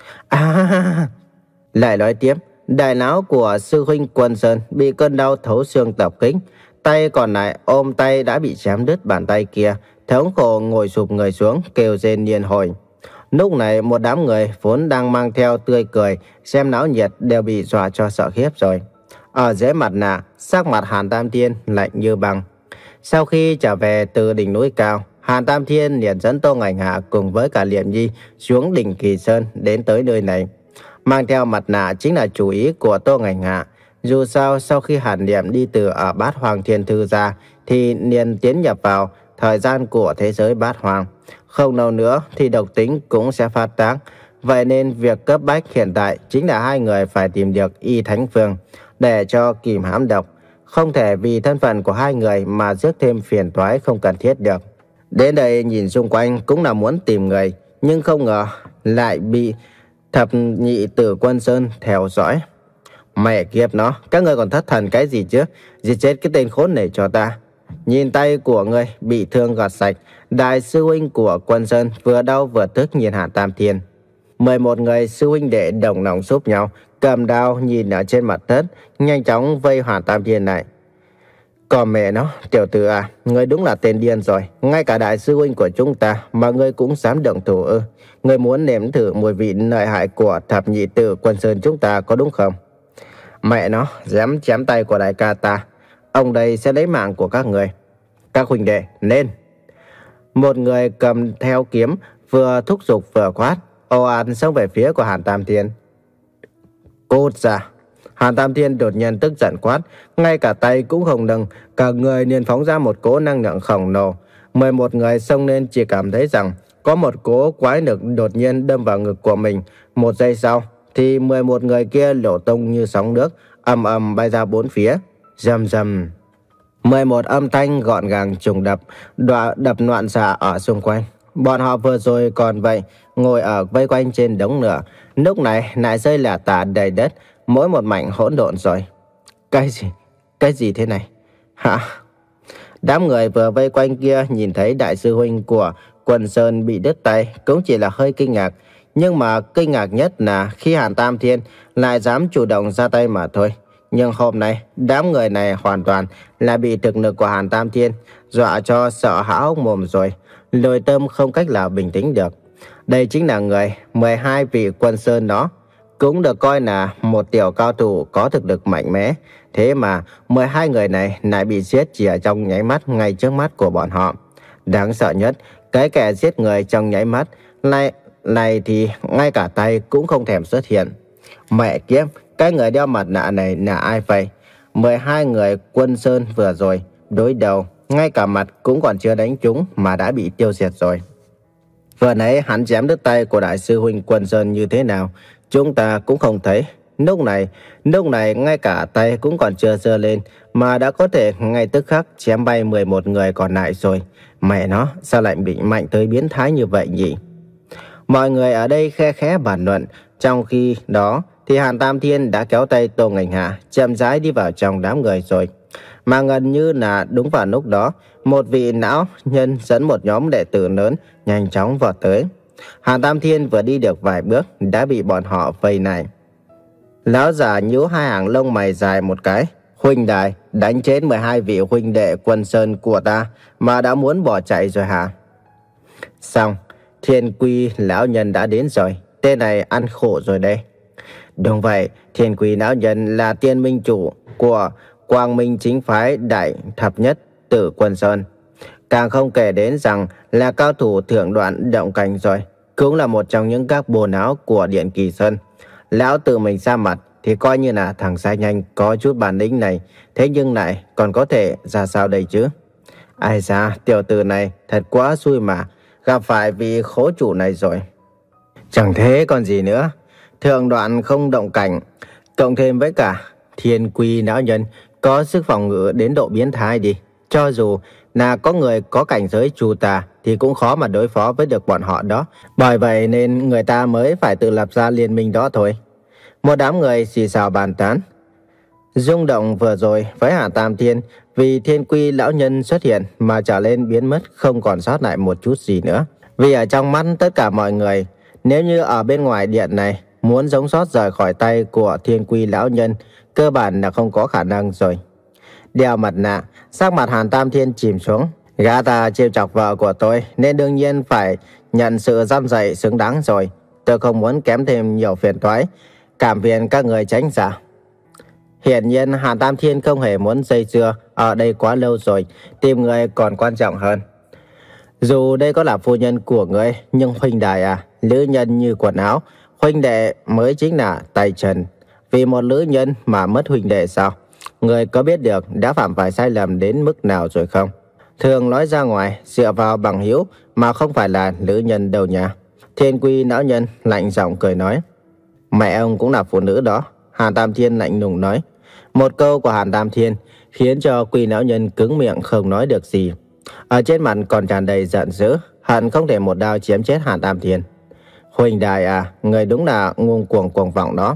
À! Lại nói tiếp, đại não của sư huynh Quân Sơn bị cơn đau thấu xương tập kích. Tay còn lại ôm tay đã bị chém đứt bàn tay kia, thống khổ ngồi sụp người xuống kêu rên liên hồi. Lúc này một đám người vốn đang mang theo tươi cười xem náo nhiệt đều bị dọa cho sợ khiếp rồi. Ở dưới mặt nạ, sắc mặt Hàn Tam Thiên lạnh như băng. Sau khi trở về từ đỉnh núi cao, Hàn Tam Thiên liền dẫn Tô Ngải Hạ cùng với cả Liệm Nhi xuống đỉnh Kỳ Sơn đến tới nơi này. Mang theo mặt nạ chính là chủ ý của Tô Ngải Hạ. Dù sao sau khi Hàn Liệm đi từ ở Bát Hoang Thiên Thư ra thì liền tiến nhập vào thời gian của thế giới Bát Hoang. Không lâu nữa thì độc tính cũng sẽ phát tác. Vậy nên việc cấp bách hiện tại chính là hai người phải tìm được Y Thánh Phương để cho kìm hãm độc. Không thể vì thân phận của hai người mà rước thêm phiền toái không cần thiết được. Đến đây nhìn xung quanh cũng là muốn tìm người, nhưng không ngờ lại bị Thập Nhị Tử Quân Sơn theo dõi. Mẹ kiếp nó, các ngươi còn thất thần cái gì chứ? Giết chết cái tên khốn này cho ta. Nhìn tay của ngươi bị thương gọt sạch, đại sư huynh của Quân Sơn vừa đau vừa tức nhìn Hàn Tam Thiên. mười một người sư huynh đệ đồng lòng giúp nhau, cầm đao nhìn ở trên mặt đất, nhanh chóng vây Hàn Tam Thiên lại. Còn mẹ nó, tiểu tử à, ngươi đúng là tên điên rồi. Ngay cả đại sư huynh của chúng ta mà ngươi cũng dám động thủ ư? Ngươi muốn nếm thử mùi vị lợi hại của Thập Nhị Tử Quân Sơn chúng ta có đúng không? Mẹ nó, dám chém tay của đại ca ta, ông đây sẽ lấy mạng của các người. Các huynh đệ, lên! Một người cầm theo kiếm, vừa thúc giục vừa quát, ồ ạt xông về phía của Hàn Tam Thiên. Cút ra! Hàn Tam Thiên đột nhiên tức giận quát, ngay cả tay cũng không nâng, cả người liền phóng ra một cỗ năng lượng khổng lồ. mười một người xông lên chỉ cảm thấy rằng có một cỗ quái lực đột nhiên đâm vào ngực của mình. Một giây sau thì mười một người kia nổ tung như sóng nước, ầm ầm bay ra bốn phía. Rầm rầm. mười một âm thanh gọn gàng trùng đập, đọa đập loạn xạ ở xung quanh. Bọn họ vừa rồi còn vậy, ngồi ở vây quanh trên đống lửa, lúc này lại rơi lả tả đầy đất, mỗi một mảnh hỗn độn rồi. Cái gì? Cái gì thế này? Hả? Đám người vừa vây quanh kia nhìn thấy đại sư huynh của Quần Sơn bị đứt tay cũng chỉ là hơi kinh ngạc. Nhưng mà kinh ngạc nhất là khi Hàn Tam Thiên lại dám chủ động ra tay mà thôi. Nhưng hôm nay, đám người này hoàn toàn là bị thực lực của Hàn Tam Thiên dọa cho sợ hãi hốc mồm rồi. Lôi tâm không cách nào bình tĩnh được. Đây chính là người mười hai vị Quân Sơn đó. Cũng được coi là một tiểu cao thủ có thực lực mạnh mẽ. Thế mà mười hai người này lại bị giết chỉ ở trong nháy mắt ngay trước mắt của bọn họ. Đáng sợ nhất, cái kẻ giết người trong nháy mắt này, này thì ngay cả tay cũng không thèm xuất hiện. Mẹ kiếp, cái người đeo mặt nạ này là ai vậy? mười hai người Quân Sơn vừa rồi đối đầu, ngay cả mặt cũng còn chưa đánh trúng mà đã bị tiêu diệt rồi. Vừa nãy hắn chém đứt tay của đại sư huynh Quân Sơn như thế nào, chúng ta cũng không thấy. Lúc này, lúc này ngay cả tay cũng còn chưa giơ lên mà đã có thể ngay tức khắc chém bay mười một người còn lại rồi. Mẹ nó, sao lại bị mạnh tới biến thái như vậy nhỉ? Mọi người ở đây khe khẽ bàn luận. Trong khi đó thì Hàn Tam Thiên đã kéo tay Tô Ngành Hạ chậm rãi đi vào trong đám người rồi. Mà gần như là đúng vào lúc đó, một vị lão nhân dẫn một nhóm đệ tử lớn nhanh chóng vọt tới. Hàn Tam Thiên vừa đi được vài bước đã bị bọn họ vây lại. Lão già nhíu hai hàng lông mày dài một cái. Huynh đài, đánh chết mười hai vị huynh đệ Quân Sơn của ta mà đã muốn bỏ chạy rồi hả? Xong, Thiên Quy lão nhân đã đến rồi. Tên này ăn khổ rồi đây. Đúng vậy, Thiên Quy lão nhân là tiên minh chủ của Quang Minh chính phái đại thập nhất tử Quân Sơn. Càng không kể đến rằng là cao thủ thượng đoạn động cảnh rồi. Cũng là một trong những các bồ não của Điện Kỳ Sơn. Lão tự mình ra mặt thì coi như là thằng sai nhanh có chút bản lĩnh này. Thế nhưng lại còn có thể ra sao đây chứ? Ai da, tiểu tử này thật quá xui mà. Gặp phải vị khố chủ này rồi. Chẳng thế còn gì nữa. Thượng đoạn không động cảnh, cộng thêm với cả Thiên Quy lão nhân có sức phòng ngự đến độ biến thái đi. Cho dù là có người có cảnh giới trù tà thì cũng khó mà đối phó với được bọn họ đó. Bởi vậy nên người ta mới phải tự lập ra liên minh đó thôi. Một đám người xì xào bàn tán. Rung động vừa rồi với Hàn Tam Thiên vì Thiên Quy lão nhân xuất hiện mà trở lên biến mất không còn sót lại một chút gì nữa. Vì ở trong mắt tất cả mọi người, nếu như ở bên ngoài điện này muốn sống sót rời khỏi tay của Thiên Quy lão nhân, cơ bản là không có khả năng rồi. Đeo mặt nạ, sắc mặt Hàn Tam Thiên chìm xuống. Gã ta trêu chọc vợ của tôi nên đương nhiên phải nhận sự giam dạy xứng đáng rồi. Tôi không muốn kém thêm nhiều phiền toái, cảm phiền các người tránh ra. Hiển nhiên Hàn Tam Thiên không hề muốn dây dưa ở đây quá lâu rồi, tìm người còn quan trọng hơn. Dù đây có là phu nhân của người, nhưng huynh đài à, nữ nhân như quần áo, huynh đệ mới chính là tay chân. Vì một nữ nhân mà mất huynh đệ sao? Người có biết được đã phạm phải sai lầm đến mức nào rồi không? Thường nói ra ngoài dựa vào bằng hữu mà không phải là nữ nhân đâu nha. Thiên Quy lão nhân lạnh giọng cười nói. Mẹ ông cũng là phụ nữ đó. Hàn Tam Thiên lạnh lùng nói. Một câu của Hàn Tam Thiên khiến cho Quy lão nhân cứng miệng không nói được gì. Ở trên mặt còn tràn đầy giận dữ, hận không thể một đao chém chết Hàn Tam Thiên. Huỳnh đài à, người đúng là ngông cuồng cuồng vọng đó.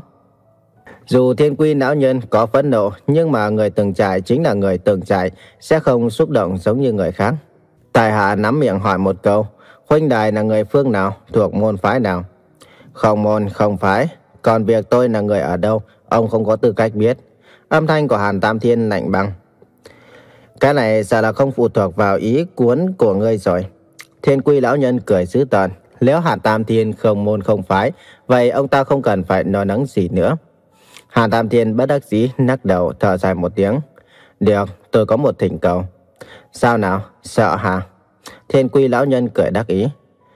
Dù Thiên Quy lão nhân có phẫn nộ, nhưng mà người từng trải chính là người từng trải, sẽ không xúc động giống như người khác. Tài hạ nắm miệng hỏi một câu, huynh đài là người phương nào, thuộc môn phái nào? Không môn, không phái, còn việc tôi là người ở đâu, ông không có tư cách biết. Âm thanh của Hàn Tam Thiên lạnh băng. Cái này sợ là không phụ thuộc vào ý cuốn của ngươi rồi. Thiên Quy lão nhân cười dữ tợn. Nếu Hàn Tam Thiên không môn không phái, vậy ông ta không cần phải nói nắng gì nữa. Hàn Tam Thiên bất đắc dĩ lắc đầu thở dài một tiếng. Được, tôi có một thỉnh cầu. Sao nào, sợ hả? Thiên Quy lão nhân cười đắc ý.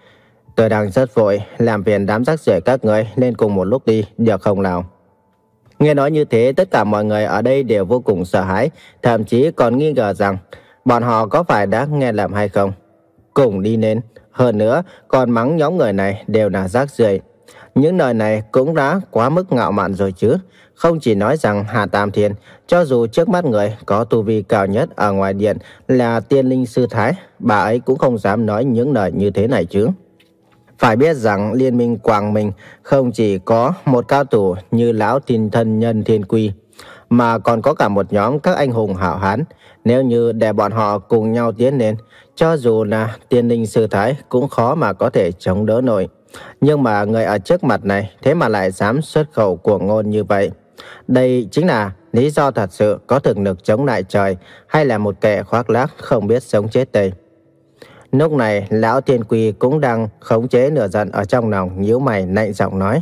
Tôi đang rất vội, làm phiền đám rác rưởi các người lên cùng một lúc đi, được không nào? Nghe nói như thế, tất cả mọi người ở đây đều vô cùng sợ hãi, thậm chí còn nghi ngờ rằng bọn họ có phải đã nghe lầm hay không. Cùng đi nên, hơn nữa còn mắng nhóm người này đều là rác rưởi. Những lời này cũng đã quá mức ngạo mạn rồi chứ. Không chỉ nói rằng Hà Tam Thiên, cho dù trước mắt người có tu vi cao nhất ở ngoài điện là tiên linh sư thái, bà ấy cũng không dám nói những lời như thế này chứ. Phải biết rằng liên minh Quảng Minh không chỉ có một cao thủ như lão thiên thân nhân Thiên Quy, mà còn có cả một nhóm các anh hùng hảo hán. Nếu như để bọn họ cùng nhau tiến lên, cho dù là tiên linh sư thái cũng khó mà có thể chống đỡ nổi. Nhưng mà người ở trước mặt này thế mà lại dám xuất khẩu cuồng ngôn như vậy. Đây chính là lý do thật sự có thực lực chống lại trời, hay là một kẻ khoác lác không biết sống chết đây. Lúc này lão Thiên Quy cũng đang khống chế nửa giận ở trong lòng, nhíu mày lạnh giọng nói: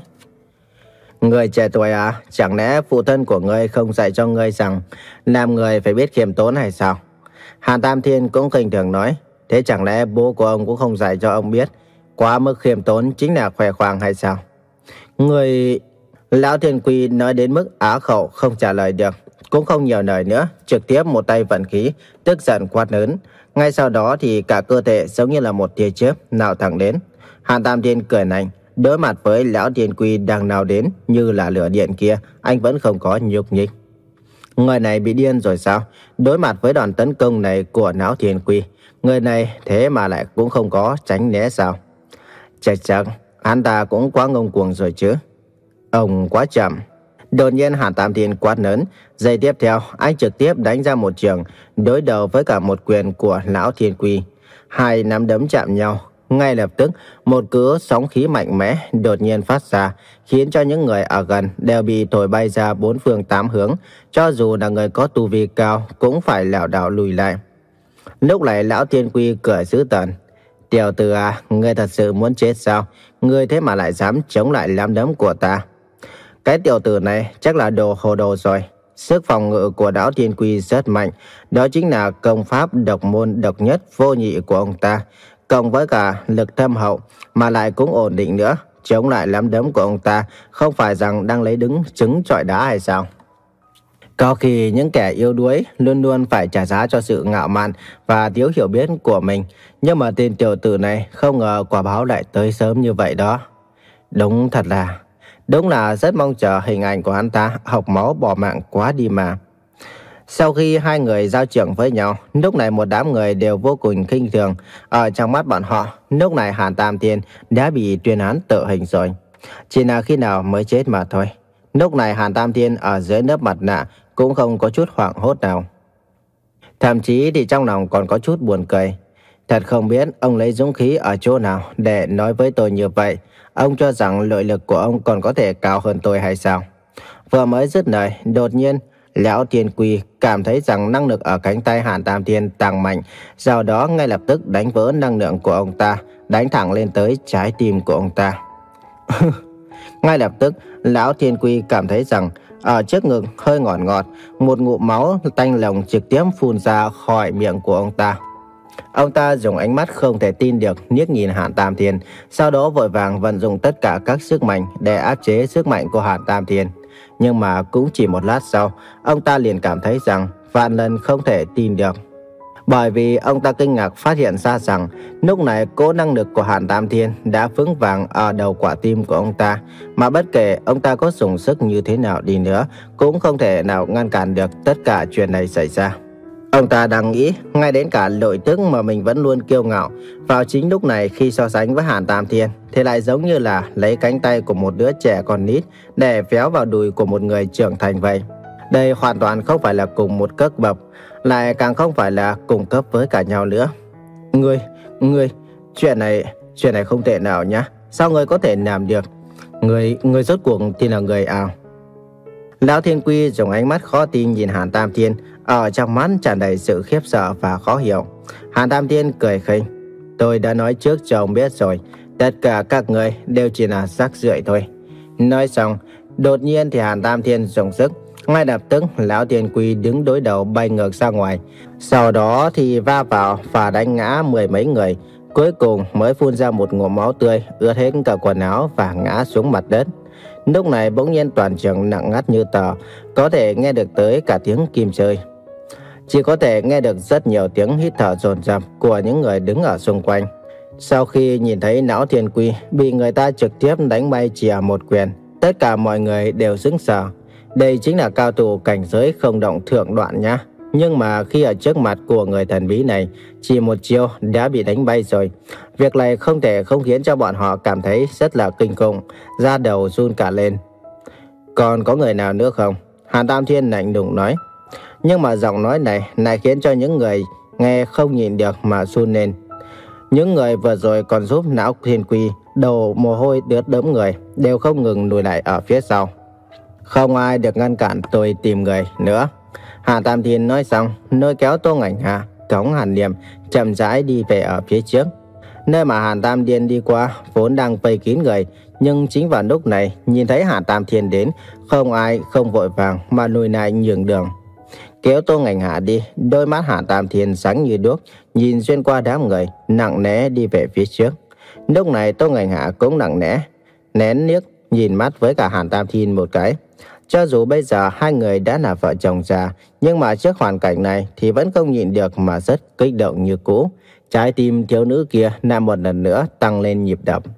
Người trẻ tuổi à, chẳng lẽ phụ thân của ngươi không dạy cho ngươi rằng làm người phải biết khiêm tốn hay sao? Hàn Tam Thiên cũng khinh thường nói: Thế chẳng lẽ bố của ông cũng không dạy cho ông biết quá mức khiêm tốn chính là khoe khoang hay sao? Người... Lão Thiên Quy nói đến mức á khẩu không trả lời được, cũng không nhiều lời nữa, trực tiếp một tay vận khí, tức giận quát lớn. Ngay sau đó thì cả cơ thể giống như là một tia chớp nào thẳng đến. Hàn Tam Thiên cười lạnh, đối mặt với lão Thiên Quy đang nào đến như là lửa điện kia, anh vẫn không có nhúc nhích. Người này bị điên rồi sao? Đối mặt với đòn tấn công này của lão Thiên Quy, người này thế mà lại cũng không có tránh né sao? Chắc chắc hắn ta cũng quá ngông cuồng rồi chứ. Ông quá chậm. Đột nhiên Hàn Tam Thiên quát lớn, giây tiếp theo anh trực tiếp đánh ra một trường, đối đầu với cả một quyền của lão Thiên Quy. Hai nắm đấm chạm nhau, ngay lập tức một cỗ sóng khí mạnh mẽ đột nhiên phát ra, khiến cho những người ở gần đều bị thổi bay ra bốn phương tám hướng, cho dù là người có tu vi cao cũng phải lảo đảo lùi lại. Lúc này lão Thiên Quy cười dữ tợn: Tiểu tử à, ngươi thật sự muốn chết sao? Ngươi thế mà lại dám chống lại nắm đấm của ta? Cái tiểu tử này chắc là đồ hồ đồ rồi. Sức phòng ngự của lão Thiên Quy rất mạnh, đó chính là công pháp độc môn độc nhất vô nhị của ông ta, cộng với cả lực thâm hậu mà lại cũng ổn định nữa. Chống lại nắm đấm của ông ta không phải rằng đang lấy đứng trứng trọi đá hay sao? Có khi những kẻ yếu đuối luôn luôn phải trả giá cho sự ngạo mạn và thiếu hiểu biết của mình, nhưng mà tên tiểu tử này không ngờ quả báo lại tới sớm như vậy đó. Đúng thật là Đúng là rất mong chờ hình ảnh của hắn ta học máu bỏ mạng quá đi mà. Sau khi hai người giao trưởng với nhau, lúc này một đám người đều vô cùng khinh thường. Ở trong mắt bọn họ, lúc này Hàn Tam Thiên đã bị tuyên án tử hình rồi. Chỉ là khi nào mới chết mà thôi. Lúc này Hàn Tam Thiên ở dưới lớp mặt nạ cũng không có chút hoảng hốt nào. Thậm chí thì trong lòng còn có chút buồn cười. Thật không biết ông lấy dũng khí ở chỗ nào để nói với tôi như vậy. Ông cho rằng nội lực của ông còn có thể cao hơn tôi hay sao? Vừa mới dứt lời, đột nhiên lão Thiên Quy cảm thấy rằng năng lực ở cánh tay Hàn Tam Thiên tăng mạnh, sau đó ngay lập tức đánh vỡ năng lượng của ông ta, đánh thẳng lên tới trái tim của ông ta. Ngay lập tức, lão Thiên Quy cảm thấy rằng ở trước ngực hơi ngọt ngọt, một ngụm máu tanh lồng trực tiếp phun ra khỏi miệng của ông ta. Ông ta dùng ánh mắt không thể tin được liếc nhìn Hàn Tam Thiên, sau đó vội vàng vận dụng tất cả các sức mạnh để áp chế sức mạnh của Hàn Tam Thiên. Nhưng mà cũng chỉ một lát sau, ông ta liền cảm thấy rằng vạn lần không thể tin được. Bởi vì ông ta kinh ngạc phát hiện ra rằng lúc này cỗ năng lực của Hàn Tam Thiên đã vững vàng ở đầu quả tim của ông ta, mà bất kể ông ta có dùng sức như thế nào đi nữa cũng không thể nào ngăn cản được tất cả chuyện này xảy ra. Ông ta đang nghĩ ngay đến cả nội tức mà mình vẫn luôn kiêu ngạo, vào chính lúc này khi so sánh với Hàn Tam Thiên thì lại giống như là lấy cánh tay của một đứa trẻ còn nít để véo vào đùi của một người trưởng thành vậy. Đây hoàn toàn không phải là cùng một cấp bậc, lại càng không phải là cùng cấp với cả nhau nữa. Ngươi, ngươi, chuyện này, chuyện này không thể nào nhá. Sao ngươi có thể làm được? Ngươi, ngươi rốt cuộc thì là người ảo. Lão Thiên Quy dùng ánh mắt khó tin nhìn Hàn Tam Thiên, ở trong mắt tràn đầy sự khiếp sợ và khó hiểu. Hàn Tam Thiên cười khinh: Tôi đã nói trước cho ông biết rồi, tất cả các người đều chỉ là rác rưởi thôi. Nói xong, đột nhiên thì Hàn Tam Thiên dùng sức, ngay lập tức lão Thiên Quy đứng đối đầu bay ngược ra ngoài, sau đó thì va vào và đánh ngã mười mấy người, cuối cùng mới phun ra một ngụm máu tươi ướt hết cả quần áo và ngã xuống mặt đất. Lúc này bỗng nhiên toàn trường lặng ngắt như tờ, có thể nghe được tới cả tiếng kim rơi. Chỉ có thể nghe được rất nhiều tiếng hít thở dồn dập của những người đứng ở xung quanh. Sau khi nhìn thấy Não Thiên Quy bị người ta trực tiếp đánh bay chìa một quyền, tất cả mọi người đều sững sờ. Đây chính là cao thủ cảnh giới không động thượng đoạn nhá. Nhưng mà khi ở trước mặt của người thần bí này, chỉ một chiêu đã bị đánh bay rồi. Việc này không thể không khiến cho bọn họ cảm thấy rất là kinh khủng, da đầu run cả lên. Còn có người nào nữa không? Hàn Tam Thiên lạnh lùng nói. Nhưng mà giọng nói này lại khiến cho những người nghe không nhìn được mà run lên. Những người vừa rồi còn giúp Não Thiên Quy đầu mồ hôi ướt đẫm người đều không ngừng lùi lại ở phía sau. Không ai được ngăn cản tôi tìm người nữa. Hà Tam Thiên nói xong, lôi kéo Tô Ngạnh Hà, cõng Hàn Liêm chậm rãi đi về ở phía trước. Nơi mà Hàn Tam Thiên đi qua vốn đang vây kín người, nhưng chính vào lúc này nhìn thấy Hàn Tam Thiên đến, không ai không vội vàng mà lùi lại nhường đường. Kéo Tô Ngạnh Hà đi, đôi mắt Hàn Tam Thiên sáng như đuốc, nhìn xuyên qua đám người, nặng nề đi về phía trước. Lúc này Tô Ngạnh Hà cũng nặng nề, nén liếc nhìn mắt với cả Hàn Tam Thiên một cái. Cho dù bây giờ hai người đã là vợ chồng già, nhưng mà trước hoàn cảnh này thì vẫn không nhịn được mà rất kích động như cũ. Trái tim thiếu nữ kia lại một lần nữa tăng lên nhịp đập.